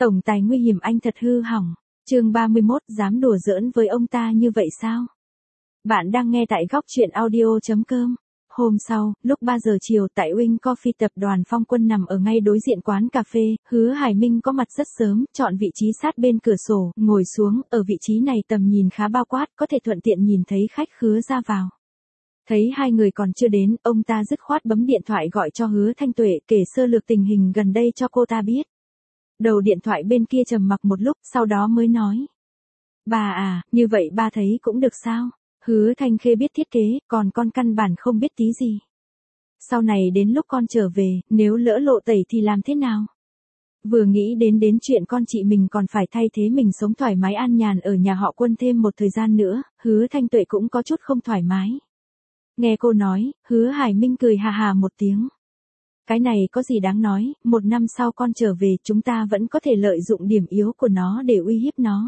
Tổng tài nguy hiểm anh thật hư hỏng. Chương 31, dám đùa giỡn với ông ta như vậy sao? Bạn đang nghe tại góc truyện audio.com. Hôm sau, lúc 3 giờ chiều tại Wing Coffee tập đoàn Phong Quân nằm ở ngay đối diện quán cà phê, Hứa Hải Minh có mặt rất sớm, chọn vị trí sát bên cửa sổ, ngồi xuống, ở vị trí này tầm nhìn khá bao quát, có thể thuận tiện nhìn thấy khách khứa ra vào. Thấy hai người còn chưa đến, ông ta dứt khoát bấm điện thoại gọi cho Hứa Thanh Tuệ, kể sơ lược tình hình gần đây cho cô ta biết. Đầu điện thoại bên kia trầm mặc một lúc, sau đó mới nói. Bà à, như vậy ba thấy cũng được sao? Hứa Thanh Khê biết thiết kế, còn con căn bản không biết tí gì. Sau này đến lúc con trở về, nếu lỡ lộ tẩy thì làm thế nào? Vừa nghĩ đến chuyện con chị mình còn phải thay thế mình sống thoải mái an nhàn ở nhà họ Quân thêm một thời gian nữa, Hứa Thanh Tuệ cũng có chút không thoải mái. Nghe cô nói, Hứa Hải Minh cười hà hà một tiếng. Cái này có gì đáng nói, 1 năm sau con trở về chúng ta vẫn có thể lợi dụng điểm yếu của nó để uy hiếp nó.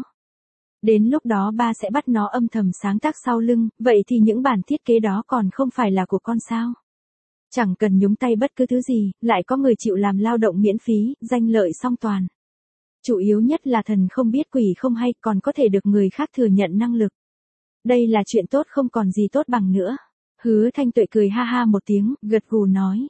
Đến lúc đó ba sẽ bắt nó âm thầm sáng tác sau lưng, vậy thì những bản thiết kế đó còn không phải là của con sao? Chẳng cần nhúng tay bất cứ thứ gì, lại có người chịu làm lao động miễn phí, danh lợi song toàn. Chủ yếu nhất là thần không biết quỷ không hay, còn có thể được người khác thừa nhận năng lực. Đây là chuyện tốt không còn gì tốt bằng nữa. Hứa Thanh Tuệ cười ha ha một tiếng, gật gù nói.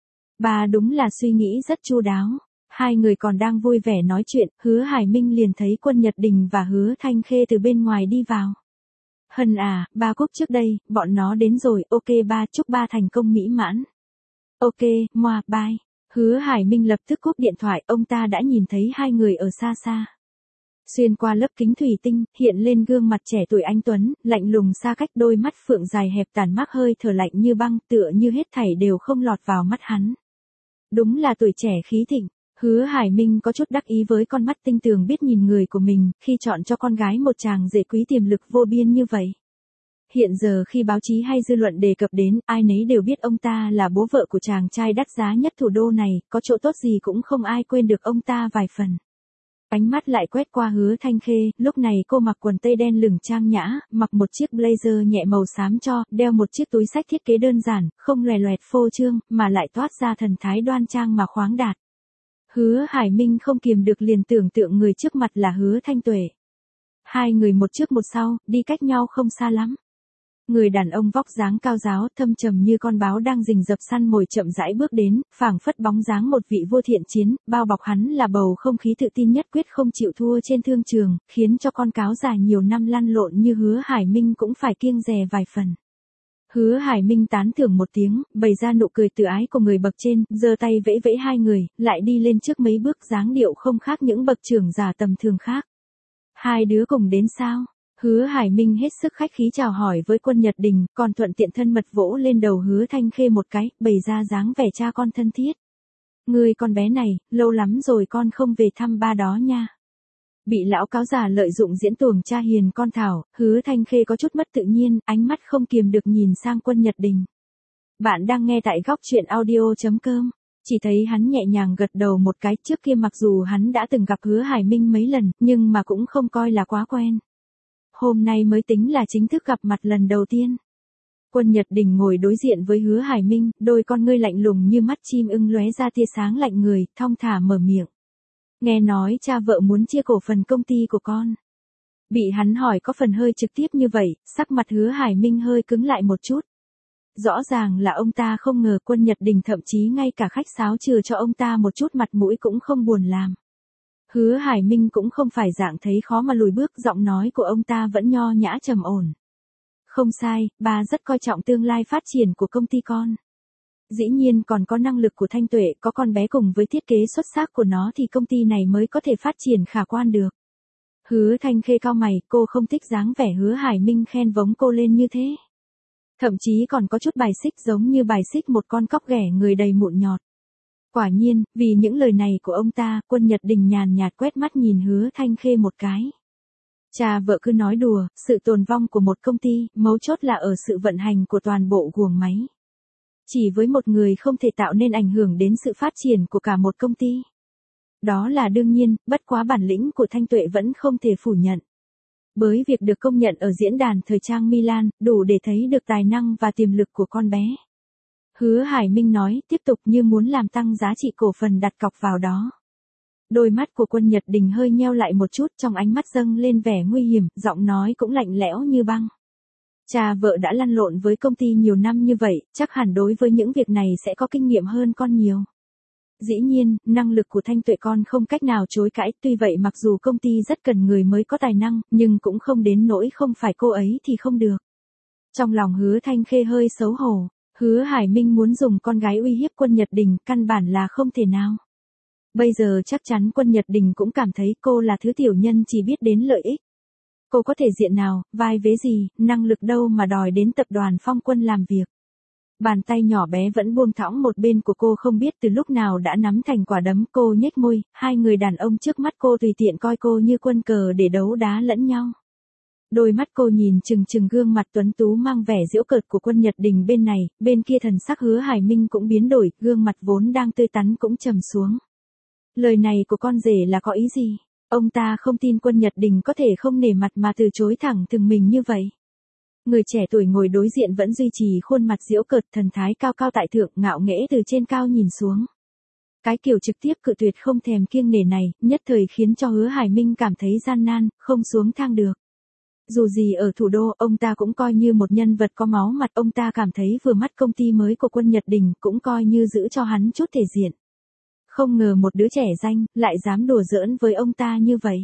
Bà đúng là suy nghĩ rất chu đáo. Hai người còn đang vui vẻ nói chuyện, Hứa Hải Minh liền thấy Quân Nhật Đình và Hứa Thanh Khê từ bên ngoài đi vào. Hân à, ba Cúc trước đây, bọn nó đến rồi, ok ba, chúc ba thành công mỹ mãn. Ok, moa, bye. Hứa Hải Minh lập tức cúp điện thoại, ông ta đã nhìn thấy hai người ở xa xa. Xuyên qua lớp kính thủy tinh, hiện lên gương mặt trẻ tuổi anh tuấn, lạnh lùng xa cách, đôi mắt phượng dài hẹp tàn mác hơi thở lạnh như băng, tựa như hết thảy đều không lọt vào mắt hắn. Đúng là tuổi trẻ khí thịnh. Hứa Hải Minh có chút đắc ý với con mắt tinh tường biết nhìn người của mình, khi chọn cho con gái một chàng rể quý tiềm lực vô biên như vậy. Hiện giờ khi báo chí hay dư luận đề cập đến, ai nấy đều biết ông ta là bố vợ của chàng trai đắt giá nhất thủ đô này, có chỗ tốt gì cũng không ai quên được ông ta vài phần. Ánh mắt lại quét qua Hứa Thanh Khê, lúc này cô mặc quần tây đen lửng trang nhã, mặc một chiếc blazer nhẹ màu xám cho, đeo một chiếc túi xách thiết kế đơn giản, không loè loẹt phô trương, mà lại toát ra thần thái đoan trang mà khoáng đạt. Hứa Hải Minh không kiềm được liền tưởng tượng người trước mặt là Hứa Thanh Tuệ. Hai người một trước một sau, đi cách nhau không xa lắm. Người đàn ông vóc dáng cao ráo, thâm trầm như con báo đang rình rập săn mồi chậm rãi bước đến, phảng phất bóng dáng một vị vua thiện chiến, bao bọc hắn là bầu không khí tự tin nhất quyết không chịu thua trên thương trường, khiến cho con cáo già nhiều năm lăn lộn như Hứa Hải Minh cũng phải kiêng dè vài phần. Hứa Hải Minh tán thưởng một tiếng, bày ra nụ cười tự ái của người bậc trên, giơ tay vẫy vẫy hai người, lại đi lên trước mấy bước, dáng điệu không khác những bậc trưởng giả tầm thường khác. Hai đứa cùng đến sao? Hứa Hải Minh hết sức khách khí chào hỏi với Quân Nhật Đình, còn thuận tiện thân mật vỗ lên đầu Hứa Thanh Khê một cái, bày ra dáng vẻ cha con thân thiết. Người con bé này, lâu lắm rồi con không về thăm ba đó nha. Bị lão cáo già lợi dụng diễn tuồng cha hiền con thảo, Hứa Thanh Khê có chút mất tự nhiên, ánh mắt không kiềm được nhìn sang Quân Nhật Đình. Bạn đang nghe tại góc truyện audio.com. Chỉ thấy hắn nhẹ nhàng gật đầu một cái, trước kia mặc dù hắn đã từng gặp Hứa Hải Minh mấy lần, nhưng mà cũng không coi là quá quen. Hôm nay mới tính là chính thức gặp mặt lần đầu tiên. Quân Nhật Đình ngồi đối diện với Hứa Hải Minh, đôi con ngươi lạnh lùng như mắt chim ưng lóe ra tia sáng lạnh người, thong thả mở miệng. Nghe nói cha vợ muốn chia cổ phần công ty của con. Bị hắn hỏi có phần hơi trực tiếp như vậy, sắc mặt Hứa Hải Minh hơi cứng lại một chút. Rõ ràng là ông ta không ngờ Quân Nhật Đình thậm chí ngay cả khách sáo trừ cho ông ta một chút mặt mũi cũng không buồn làm. Hứa Hải Minh cũng không phải dạng thấy khó mà lùi bước, giọng nói của ông ta vẫn nho nhã trầm ổn. Không sai, ba rất coi trọng tương lai phát triển của công ty con. Dĩ nhiên còn có năng lực của Thanh Tuệ, có con bé cùng với thiết kế xuất sắc của nó thì công ty này mới có thể phát triển khả quan được. Hứa Thanh Khê cau mày, cô không thích dáng vẻ Hứa Hải Minh khen vống cô lên như thế. Thậm chí còn có chút bài xích, giống như bài xích một con cóc ghẻ người đầy mụn nhọt. Quả nhiên, vì những lời này của ông ta, Quân Nhật Đình nhàn nhạt quét mắt nhìn Hứa Thanh Khê một cái. Cha vợ cứ nói đùa, sự tồn vong của một công ty, mấu chốt là ở sự vận hành của toàn bộ guồng máy. Chỉ với một người không thể tạo nên ảnh hưởng đến sự phát triển của cả một công ty. Đó là đương nhiên, bất quá bản lĩnh của Thanh Tuệ vẫn không thể phủ nhận. Bởi việc được công nhận ở diễn đàn thời trang Milan, đủ để thấy được tài năng và tiềm lực của con bé. Hứa Hải Minh nói, tiếp tục, như muốn làm tăng giá trị cổ phần đặt cọc vào đó. Đôi mắt của Quân Nhật Đình hơi nheo lại một chút, trong ánh mắt dâng lên vẻ nguy hiểm, giọng nói cũng lạnh lẽo như băng. Cha vợ đã lăn lộn với công ty nhiều năm như vậy, chắc hẳn đối với những việc này sẽ có kinh nghiệm hơn con nhiều. Dĩ nhiên, năng lực của Thanh Tuệ con không cách nào chối cãi, tuy vậy mặc dù công ty rất cần người mới có tài năng, nhưng cũng không đến nỗi không phải cô ấy thì không được. Trong lòng Hứa Thanh Khê hơi xấu hổ, Hứa Hải Minh muốn dùng con gái uy hiếp Quân Nhật Đình, căn bản là không thể nào. Bây giờ chắc chắn Quân Nhật Đình cũng cảm thấy cô là thứ tiểu nhân chỉ biết đến lợi ích. Cô có thể diện nào, vai vế gì, năng lực đâu mà đòi đến tập đoàn Phong Quân làm việc. Bàn tay nhỏ bé vẫn buông thõng một bên của cô không biết từ lúc nào đã nắm thành quả đấm, cô nhếch môi, hai người đàn ông trước mắt cô tùy tiện coi cô như quân cờ để đấu đá lẫn nhau. Đôi mắt cô nhìn chừng chừng gương mặt tuấn tú mang vẻ giễu cợt của Quân Nhật Đình bên này, bên kia thần sắc Hứa Hải Minh cũng biến đổi, gương mặt vốn đang tươi tắn cũng trầm xuống. Lời này của con rể là có ý gì? Ông ta không tin Quân Nhật Đình có thể không nể mặt mà từ chối thẳng thừng mình như vậy. Người trẻ tuổi ngồi đối diện vẫn duy trì khuôn mặt giễu cợt, thần thái cao cao tại thượng, ngạo nghễ từ trên cao nhìn xuống. Cái kiểu trực tiếp cự tuyệt không thèm kiêng nể này, nhất thời khiến cho Hứa Hải Minh cảm thấy gian nan, không xuống thang được. Dù gì ở thủ đô, ông ta cũng coi như một nhân vật có máu mặt, ông ta cảm thấy vừa mắt công ty mới của Quân Nhật Đình, cũng coi như giữ cho hắn chút thể diện. Không ngờ một đứa trẻ danh, lại dám đùa giỡn với ông ta như vậy.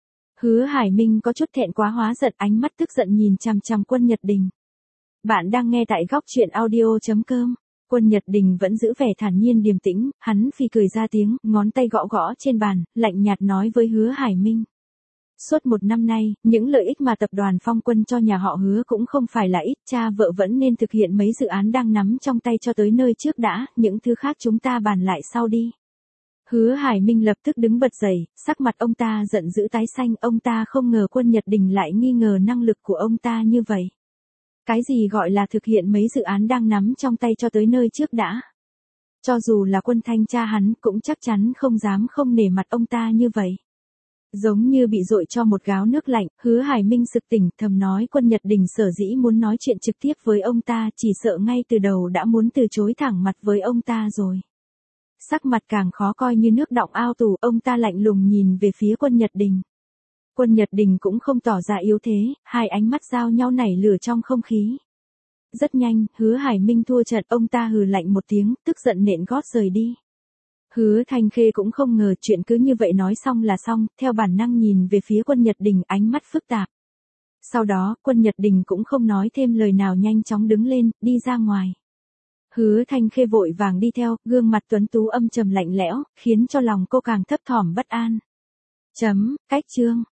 Hứa Hải Minh có chút thẹn quá hóa giận, ánh mắt tức giận nhìn chằm chằm Quân Nhật Đình. Bạn đang nghe tại góc truyện audio.com. Quân Nhật Đình vẫn giữ vẻ thản nhiên điềm tĩnh, hắn phì cười ra tiếng, ngón tay gõ gõ trên bàn, lạnh nhạt nói với Hứa Hải Minh. Suốt một năm nay, những lợi ích mà tập đoàn Phong Quân cho nhà họ Hứa cũng không phải là ít, cha vợ vẫn nên thực hiện mấy dự án đang nắm trong tay cho tới nơi trước đã, những thứ khác chúng ta bàn lại sau đi. Hứa Hải Minh lập tức đứng bật dậy, sắc mặt ông ta giận dữ tái xanh, ông ta không ngờ Quân Nhật Đình lại nghi ngờ năng lực của ông ta như vậy. Cái gì gọi là thực hiện mấy dự án đang nắm trong tay cho tới nơi trước đã? Cho dù là Quân Thanh cha hắn cũng chắc chắn không dám không nể mặt ông ta như vậy. Giống như bị dội cho một gáo nước lạnh, Hứa Hải Minh sực tỉnh, thầm nói Quân Nhật Đình sở dĩ muốn nói chuyện trực tiếp với ông ta, chỉ sợ ngay từ đầu đã muốn từ chối thẳng mặt với ông ta rồi. Sắc mặt càng khó coi như nước đọng ao tù, ông ta lạnh lùng nhìn về phía Quân Nhật Đình. Quân Nhật Đình cũng không tỏ ra yếu thế, hai ánh mắt giao nhau nảy lửa trong không khí. Rất nhanh, Hứa Hải Minh thua trận, ông ta hừ lạnh một tiếng, tức giận nện gót rời đi. Hứa Thanh Khê cũng không ngờ chuyện cứ như vậy nói xong là xong, theo bản năng nhìn về phía Quân Nhật Đình, ánh mắt phức tạp. Sau đó, Quân Nhật Đình cũng không nói thêm lời nào, nhanh chóng đứng lên, đi ra ngoài. Hứa Thanh Khê vội vàng đi theo, gương mặt tuấn tú âm trầm lạnh lẽo, khiến cho lòng cô càng thấp thỏm bất an. Cách chương